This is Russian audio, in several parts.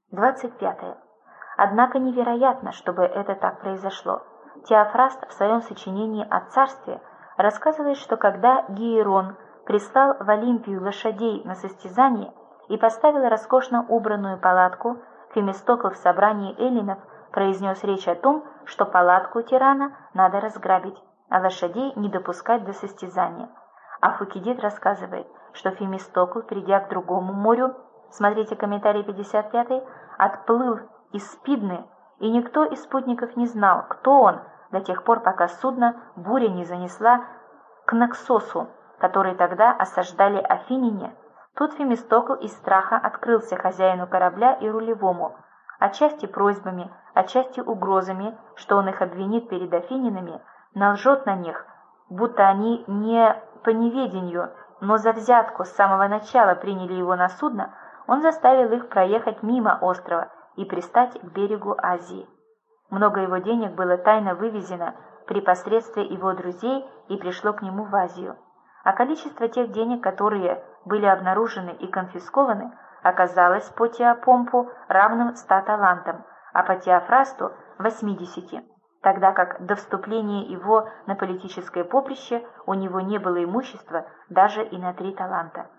25. Однако невероятно, чтобы это так произошло. Теофраст в своем сочинении о царстве рассказывает, что когда Гиерон прислал в Олимпию лошадей на состязание и поставил роскошно убранную палатку, Фемистокл в собрании эллинов произнес речь о том, что палатку тирана надо разграбить, а лошадей не допускать до состязания. А Фукидид рассказывает, что Фемистокл, придя к другому морю, смотрите комментарий 55, отплыл из Спидны, и никто из спутников не знал, кто он, до тех пор, пока судно буря не занесла к Наксосу, который тогда осаждали афиняне. Тут Фемистокл из страха открылся хозяину корабля и рулевому, отчасти просьбами, отчасти угрозами, что он их обвинит перед афинянами, налжет на них, будто они не по неведению, но за взятку с самого начала приняли его на судно. Он заставил их проехать мимо острова и пристать к берегу Азии. Много его денег было тайно вывезено при посредстве его друзей и пришло к нему в Азию. А количество тех денег, которые были обнаружены и конфискованы, оказалось по Теопомпу равным 100 талантам, а по Теофрасту 80, тогда как до вступления его на политическое поприще у него не было имущества даже и на 3 таланта.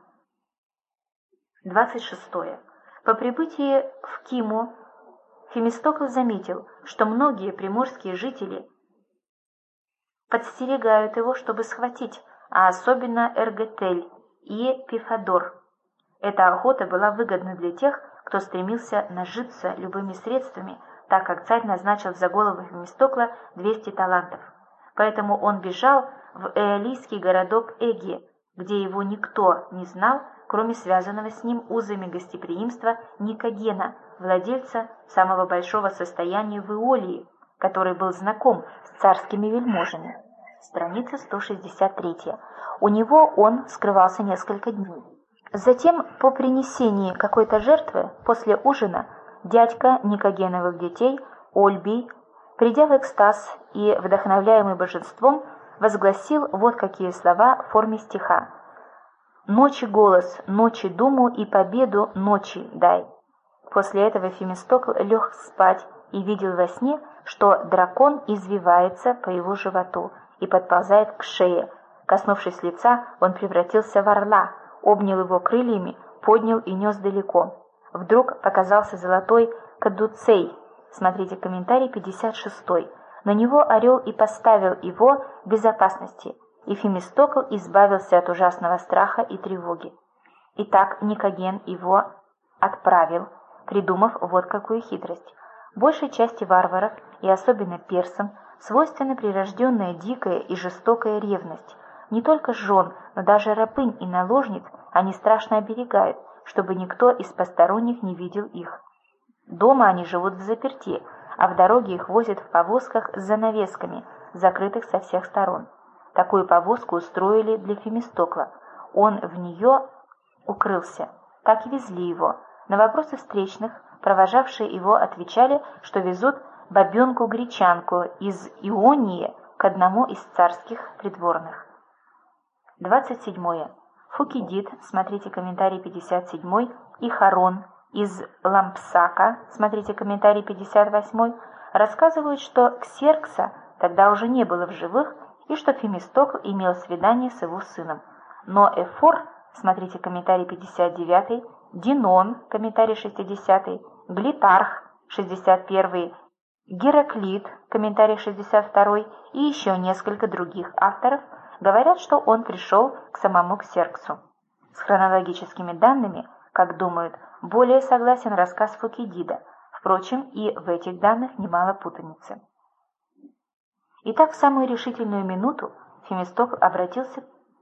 26. По прибытии в Киму Фемистокл заметил, что многие приморские жители подстерегают его, чтобы схватить, а особенно Эргетель и Пифадор. Эта охота была выгодна для тех, кто стремился нажиться любыми средствами, так как царь назначил за голову Фемистокла 200 талантов. Поэтому он бежал в эолийский городок Эги, где его никто не знал, кроме связанного с ним узами гостеприимства Никогена, владельца самого большого состояния в Иолии, который был знаком с царскими вельможами. Страница 163. У него он скрывался несколько дней. Затем, по принесении какой-то жертвы, после ужина, дядька Никогеновых детей, Ольбий, придя в экстаз и, вдохновляемый божеством, возгласил вот какие слова в форме стиха: «Ночи голос, ночи думу и победу ночи дай». После этого Фемистокл лег спать и видел во сне, что дракон извивается по его животу и подползает к шее. Коснувшись лица, он превратился в орла, обнял его крыльями, поднял и нес далеко. Вдруг показался золотой кадуцей. Смотрите комментарий 56. На него орел и поставил его в безопасности, и Фемистокл избавился от ужасного страха и тревоги. Итак, Никоген его отправил, придумав вот какую хитрость. Большей части варваров, и особенно персам, свойственна прирожденная дикая и жестокая ревность. Не только жен, но даже рабынь и наложниц они страшно оберегают, чтобы никто из посторонних не видел их. Дома они живут взаперти, а в дороге их возят в повозках с занавесками, закрытых со всех сторон. Такую повозку устроили для Фемистокла. Он в нее укрылся. Так и везли его. На вопросы встречных провожавшие его отвечали, что везут бабенку-гречанку из Ионии к одному из царских придворных. 27. Фукидид, смотрите комментарий 57, и Харон из Лампсака, смотрите комментарий 58, рассказывают, что Ксеркса тогда уже не было в живых и что Фемистокл имел свидание с его сыном. Но Эфор, смотрите комментарий 59, Динон, комментарий 60, Глитарх, 61, Гераклит, комментарий 62 и еще несколько других авторов говорят, что он пришел к самому Ксерксу. С хронологическими данными, как думают, более согласен рассказ Фукидида. Впрочем, и в этих данных немало путаницы. Итак, в самую решительную минуту Фемистокл обратился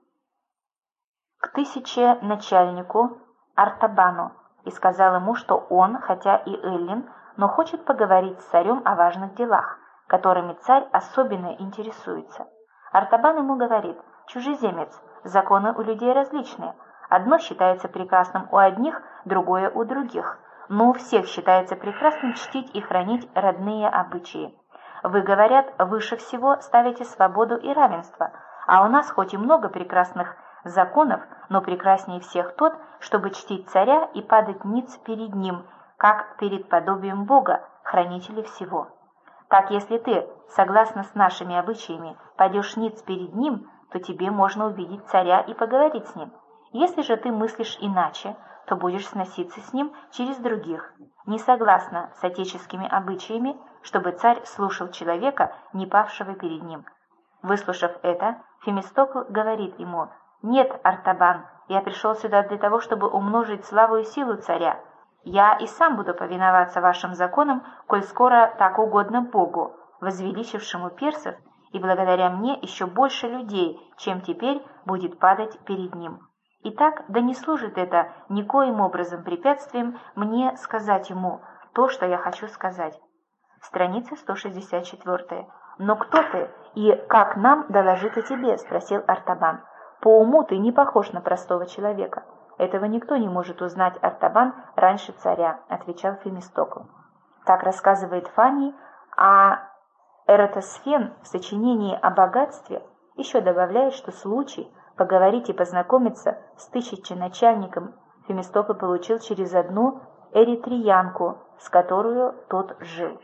к тысяченачальнику Артабану и сказал ему, что он, хотя и эллин, но хочет поговорить с царем о важных делах, которыми царь особенно интересуется. Артабан ему говорит: «Чужеземец, законы у людей различные. Одно считается прекрасным у одних, другое у других, но у всех считается прекрасным чтить и хранить родные обычаи. Вы, говорят, выше всего ставите свободу и равенство, а у нас хоть и много прекрасных законов, но прекраснее всех тот, чтобы чтить царя и падать ниц перед ним, как перед подобием Бога, хранителя всего. Так, если ты, согласно с нашими обычаями, пойдешь ниц перед ним, то тебе можно увидеть царя и поговорить с ним. Если же ты мыслишь иначе, то будешь сноситься с ним через других, не согласно с отеческими обычаями, чтобы царь слушал человека, не павшего перед ним. Выслушав это, Фемистокл говорит ему: «Нет, Артабан, я пришел сюда для того, чтобы умножить славу и силу царя. Я и сам буду повиноваться вашим законам, коль скоро так угодно Богу, возвеличившему персов, и благодаря мне еще больше людей, чем теперь будет падать перед ним. Итак, да не служит это никоим образом препятствием мне сказать ему то, что я хочу сказать». Страница 164. «Но кто ты и как нам доложить о тебе?» — спросил Артабан. «По уму ты не похож на простого человека». «Этого никто не может узнать, Артабан, раньше царя», — отвечал Фемистокл. Так рассказывает Фаний, а Эратосфен в сочинении о богатстве еще добавляет, что случай поговорить и познакомиться с тысяченачальником Фемистокл получил через одну эритриянку, с которой тот жил.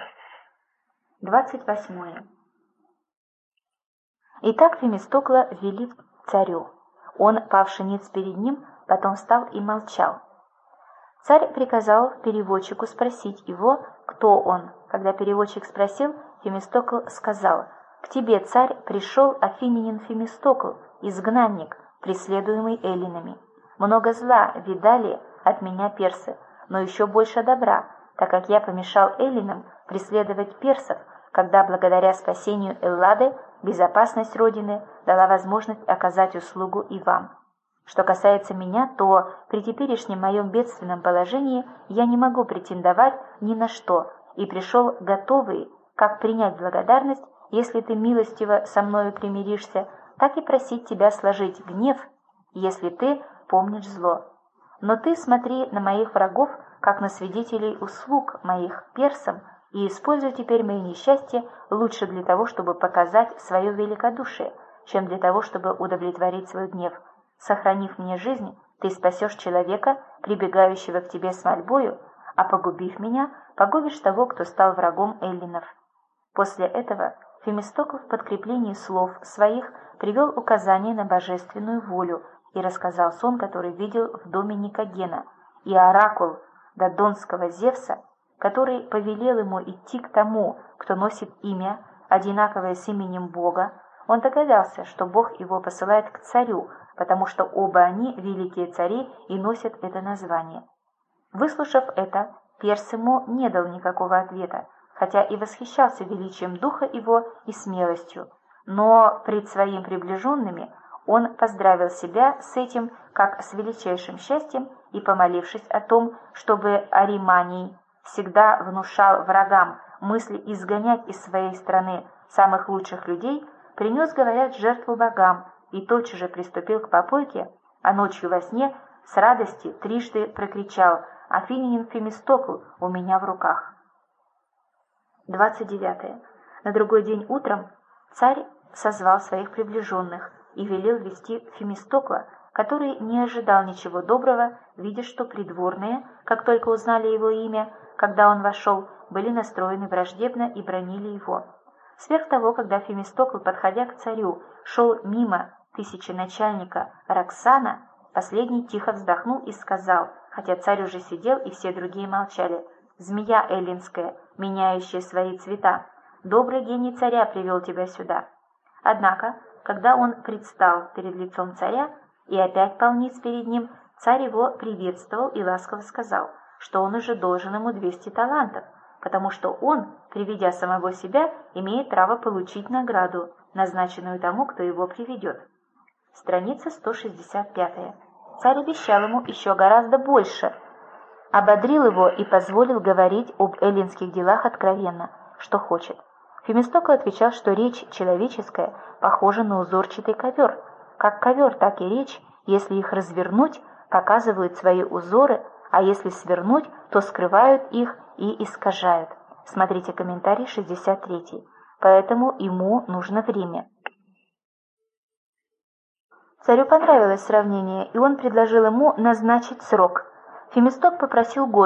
28. Итак, Фемистокла ввели к царю. Он, павший ниц перед ним, потом встал и молчал. Царь приказал переводчику спросить его, кто он. Когда переводчик спросил, Фемистокл сказал: «К тебе, царь, пришел афинянин Фемистокл, изгнанник, преследуемый эллинами. Много зла видали от меня персы, но еще больше добра, так как я помешал эллинам преследовать персов, когда благодаря спасению Эллады безопасность Родины дала возможность оказать услугу и вам. Что касается меня, то при теперешнем моем бедственном положении я не могу претендовать ни на что, и пришел готовый как принять благодарность, если ты милостиво со мною примиришься, так и просить тебя сложить гнев, если ты помнишь зло. Но ты смотри на моих врагов, как на свидетелей услуг моих персам, и используй теперь мои несчастья лучше для того, чтобы показать свое великодушие, чем для того, чтобы удовлетворить свой гнев. Сохранив мне жизнь, ты спасешь человека, прибегающего к тебе с мольбою, а погубив меня, погубишь того, кто стал врагом эллинов». После этого Фемистокл в подкреплении слов своих привел указание на божественную волю и рассказал сон, который видел в доме Никогена, и оракул додонского Зевса, который повелел ему идти к тому, кто носит имя, одинаковое с именем Бога. Он догадался, что Бог его посылает к царю, потому что оба они великие цари и носят это название. Выслушав это, перс ему не дал никакого ответа, хотя и восхищался величием духа его и смелостью, но пред своими приближенными он поздравил себя с этим как с величайшим счастьем и, помолившись о том, чтобы Ариманий всегда внушал врагам мысли изгонять из своей страны самых лучших людей, принес, говорят, жертву богам и тотчас же приступил к попойке, а ночью во сне с радости трижды прокричал: «Афинянин Фемистокл у меня в руках». 29. На другой день утром царь созвал своих приближенных и велел вести Фемистокла, который не ожидал ничего доброго, видя, что придворные, как только узнали его имя, когда он вошел, были настроены враждебно и бранили его. Сверх того, когда Фемистокл, подходя к царю, шел мимо тысяченачальника Роксана, последний тихо вздохнул и сказал, хотя царь уже сидел и все другие молчали: «Змея эллинская, меняющая свои цвета, добрый гений царя привел тебя сюда». Однако, когда он предстал перед лицом царя и опять пал ниц перед ним, царь его приветствовал и ласково сказал, что он уже должен ему 200 талантов, потому что он, приведя самого себя, имеет право получить награду, назначенную тому, кто его приведет. Страница 165. Царь обещал ему еще гораздо больше, ободрил его и позволил говорить об эллинских делах откровенно, что хочет. Фемистокл отвечал, что речь человеческая похожа на узорчатый ковер. Как ковер, так и речь, если их развернуть, показывают свои узоры, а если свернуть, то скрывают их и искажают. Смотрите комментарий 63. Поэтому ему нужно время. Царю понравилось сравнение, и он предложил ему назначить срок. Фемистокл попросил год,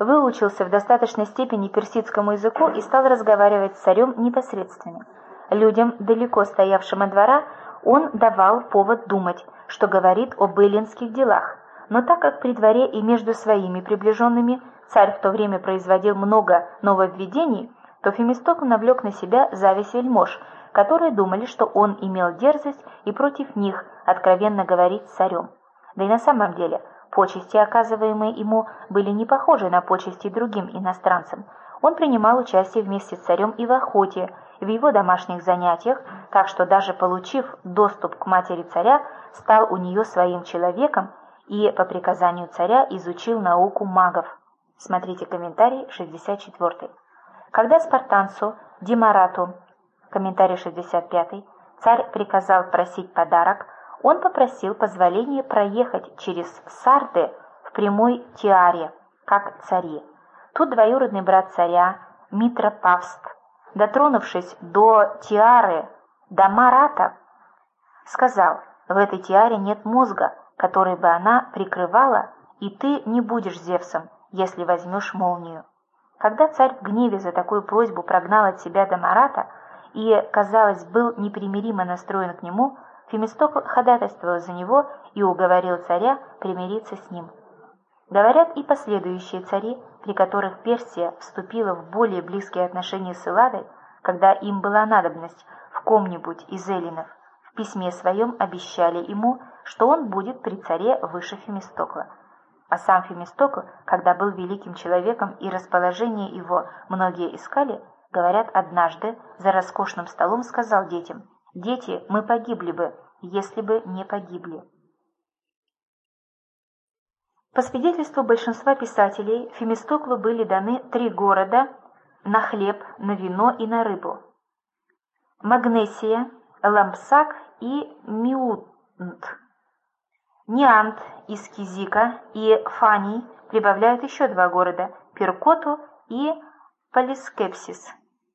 выучился в достаточной степени персидскому языку и стал разговаривать с царем непосредственно. Людям, далеко стоявшим от двора, он давал повод думать, что говорит об эллинских делах. Но так как при дворе и между своими приближенными царь в то время производил много нововведений, то Фемистокл навлек на себя зависть вельмож, которые думали, что он имел дерзость и против них откровенно говорить с царем. Да и на самом деле почести, оказываемые ему, были не похожи на почести другим иностранцам. Он принимал участие вместе с царем и в охоте, и в его домашних занятиях, так что даже получив доступ к матери царя, стал у нее своим человеком и по приказанию царя изучил науку магов. Смотрите комментарий 64. Когда спартанцу Димарату, комментарий 65, царь приказал просить подарок, он попросил позволения проехать через Сарды в прямой тиаре, как цари. Тут двоюродный брат царя, Митропавст, дотронувшись до тиары Дамарата, сказал: «В этой тиаре нет мозга, который бы она прикрывала, и ты не будешь Зевсом, если возьмешь молнию». Когда царь в гневе за такую просьбу прогнал от себя Дамарата и, казалось, был непримиримо настроен к нему, Фемистокл ходатайствовал за него и уговорил царя примириться с ним. Говорят и последующие цари, при которых Персия вступила в более близкие отношения с Элладой, когда им была надобность в ком-нибудь из эллинов, в письме своем обещали ему, что он будет при царе выше Фемистокла. А сам Фемистокл, когда был великим человеком и расположение его многие искали, говорят, однажды за роскошным столом сказал детям: «Дети, мы погибли бы, если бы не погибли». По свидетельству большинства писателей, Фемистоклу были даны 3 города на хлеб, на вино и на рыбу: Магнесия, Лампсак и Миунт. Ниант из Кизика и Фаний прибавляют еще 2 города – Перкоту и Полискепсис,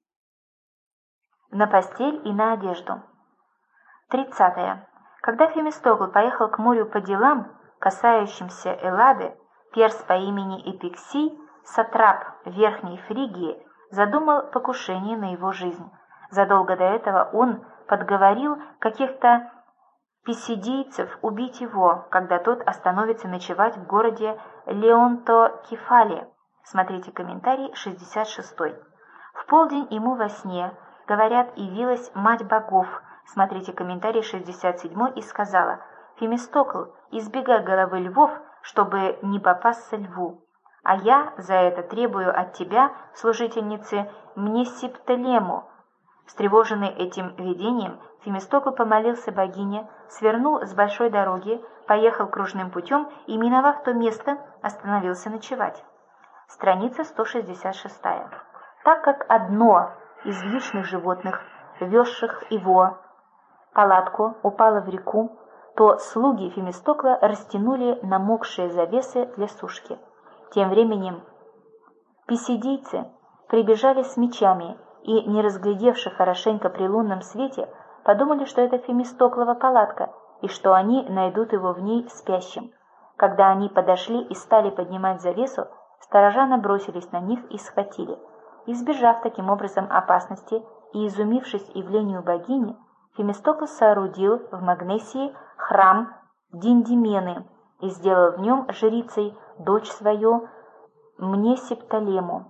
на постель и на одежду. 30. Когда Фемистокл поехал к морю по делам, касающимся Эллады, перс по имени Эпиксий, сатрап Верхней Фригии, задумал покушение на его жизнь. Задолго до этого он подговорил каких-то писидийцев убить его, когда тот остановится ночевать в городе Леонтокефале. Смотрите комментарий 66. В полдень ему во сне, говорят, явилась мать богов. Смотрите комментарий 67 и сказала: «Фемистокл, избегай головы львов, чтобы не попасться льву. А я за это требую от тебя, служительницы Мнесиптолему». Встревоженный этим видением, Фемистокл помолился богине, свернул с большой дороги, поехал кружным путем и, миновав то место, остановился ночевать. Страница 166. Так как одно из вьючных животных, везших его палатку, упало в реку, то слуги Фемистокла растянули намокшие завесы для сушки. Тем временем писидийцы прибежали с мечами и, не разглядевши хорошенько при лунном свете, подумали, что это Фемистоклова палатка и что они найдут его в ней спящим. Когда они подошли и стали поднимать завесу, сторожа набросились на них и схватили. Избежав таким образом опасности и изумившись явлению богини, Фемистокл соорудил в Магнесии храм Диндимены и сделал в нем жрицей дочь свою Мнесиптолему.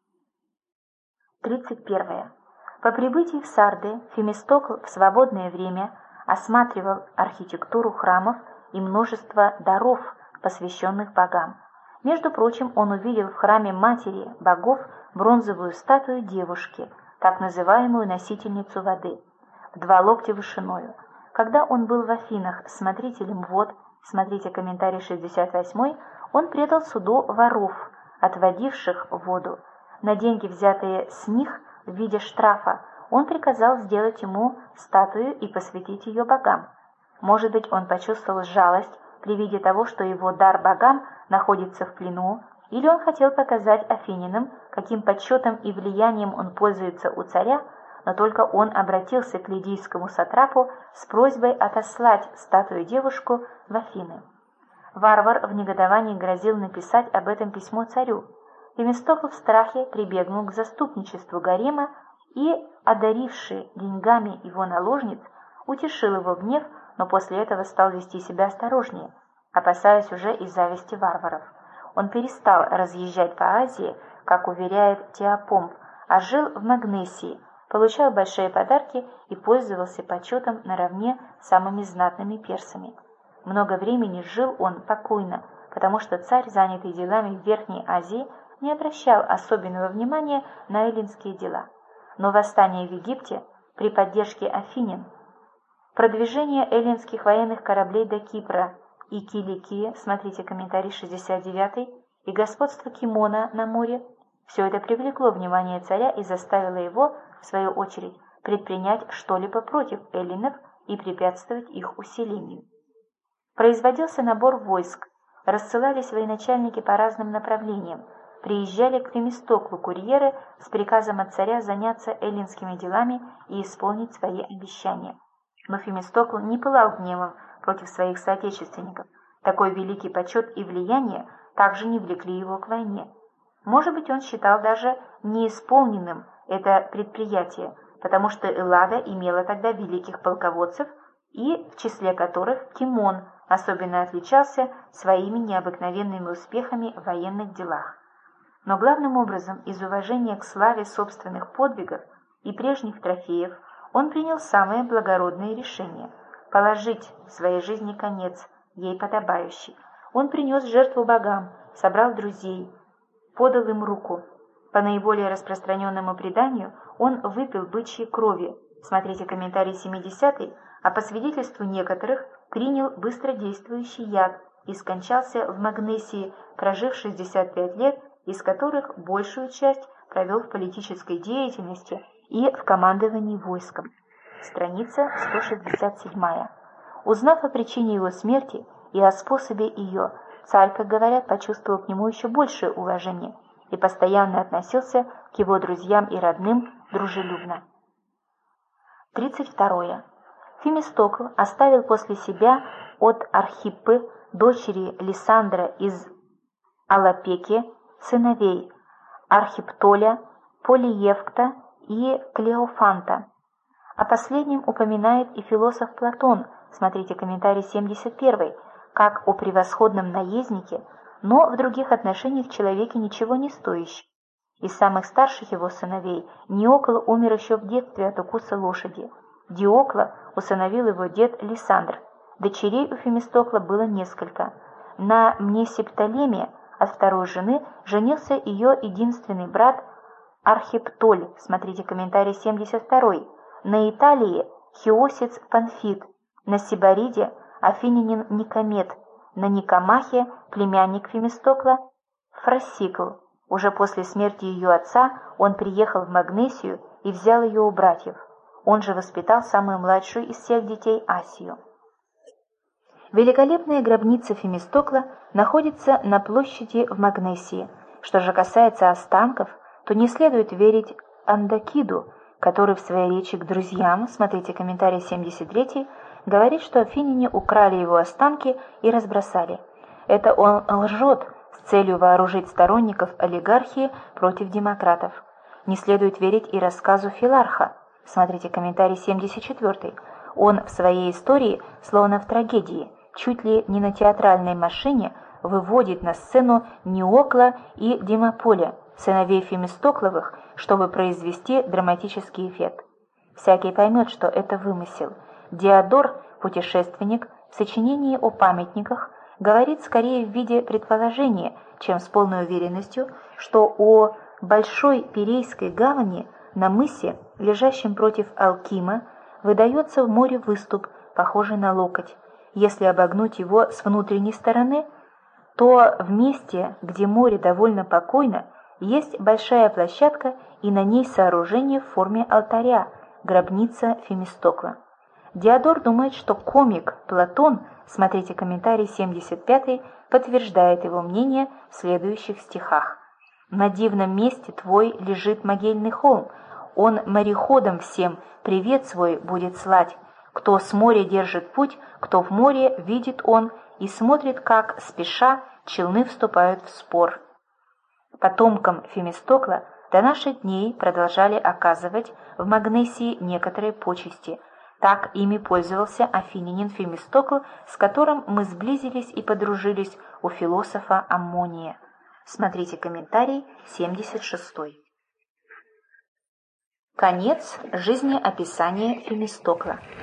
31. По прибытии в Сарды Фемистокл в свободное время осматривал архитектуру храмов и множество даров, посвященных богам. Между прочим, он увидел в храме матери богов бронзовую статую девушки, так называемую носительницу воды, в 2 локтя вышиною. Когда он был в Афинах смотрителем вод, смотрите комментарий 68, он предал суду воров, отводивших воду. На деньги, взятые с них в виде штрафа, он приказал сделать ему статую и посвятить ее богам. Может быть, он почувствовал жалость при виде того, что его дар богам находится в плену, или он хотел показать афинянам, каким почетом и влиянием он пользуется у царя, но только он обратился к лидийскому сатрапу с просьбой отослать статую-девушку в Афины. Варвар в негодовании грозил написать об этом письмо царю. Фемистокл в страхе прибегнул к заступничеству гарема и, одаривший деньгами его наложниц, утешил его гнев, но после этого стал вести себя осторожнее, опасаясь уже из зависти варваров. Он перестал разъезжать по Азии, как уверяет Теопомп, а жил в Магнесии, получал большие подарки и пользовался почетом наравне с самыми знатными персами. Много времени жил он покойно, потому что царь, занятый делами в Верхней Азии, не обращал особенного внимания на эллинские дела. Но восстание в Египте при поддержке афинян, продвижение эллинских военных кораблей до Кипра и Киликии, смотрите комментарий 69, и господство Кимона на море, все это привлекло внимание царя и заставило его, в свою очередь, предпринять что-либо против эллинов и препятствовать их усилению. Производился набор войск, рассылались военачальники по разным направлениям, приезжали к Фемистоклу курьеры с приказом от царя заняться эллинскими делами и исполнить свои обещания. Но Фемистокл не пылал гневом против своих соотечественников. Такой великий почет и влияние также не влекли его к войне. Может быть, он считал даже неисполненным это предприятие, потому что Эллада имела тогда великих полководцев, и в числе которых Кимон особенно отличался своими необыкновенными успехами в военных делах. Но главным образом из уважения к славе собственных подвигов и прежних трофеев он принял самое благородное решение – положить в своей жизни конец, ей подобающий. Он принес жертву богам, собрал друзей, подал им руку. По наиболее распространенному преданию он выпил бычьей крови, смотрите комментарий 70, а по свидетельству некоторых принял быстродействующий яд и скончался в Магнесии, прожив 65 лет, из которых большую часть провел в политической деятельности и в командовании войском. Страница 167. Узнав о причине его смерти и о способе ее, царь, как говорят, почувствовал к нему еще большее уважение и постоянно относился к его друзьям и родным дружелюбно. 32. Фемистокл оставил после себя от Архиппы, дочери Лисандра из Алапеки, сыновей Архиптоля, Полиевкта и Клеофанта. О последнем упоминает и философ Платон, смотрите комментарий 71, как о превосходном наезднике, но в других отношениях человеке ничего не стоящем. Из самых старших его сыновей Неокл умер еще в детстве от укуса лошади. Диокла усыновил его дед Лисандр. Дочерей у Фемистокла было несколько. На Мнесептолеме от второй жены женился ее единственный брат Архиптоль, смотрите комментарий 72, на Италии Хиосец Панфит, на Сибариде афинянин Никомед, на Никомахе племянник Фемистокла Фрасикл. Уже после смерти ее отца он приехал в Магнесию и взял ее у братьев. Он же воспитал самую младшую из всех детей Асию. Великолепная гробница Фемистокла находится на площади в Магнесии. Что же касается останков, то не следует верить Андакиду, который в своей речи к друзьям, смотрите комментарий 73, говорит, что афиняне украли его останки и разбросали. Это он лжет с целью вооружить сторонников олигархии против демократов. Не следует верить и рассказу Филарха, смотрите комментарий 74. Он в своей истории, словно в трагедии, чуть ли не на театральной машине, выводит на сцену Неокла и Демополя, сыновей Фемистокловых, чтобы произвести драматический эффект. Всякий поймет, что это вымысел. Диодор, путешественник, в сочинении о памятниках говорит скорее в виде предположения, чем с полной уверенностью, что о Большой Пирейской гавани на мысе, лежащем против Алкима, выдается в море выступ, похожий на локоть. Если обогнуть его с внутренней стороны, то в месте, где море довольно покойно, есть большая площадка и на ней сооружение в форме алтаря, гробница Фемистокла. Диодор думает, что комик Платон, смотрите комментарий 75, подтверждает его мнение в следующих стихах. «На дивном месте твой лежит могильный холм, он мореходом всем привет свой будет слать. Кто с моря держит путь, кто в море, видит он и смотрит, как, спеша, челны вступают в спор». Потомкам Фемистокла до наших дней продолжали оказывать в Магнесии некоторые почести. Так ими пользовался афинянин Фемистокл, с которым мы сблизились и подружились у философа Аммония. Смотрите комментарий 76. Конец жизнеописания Фемистокла.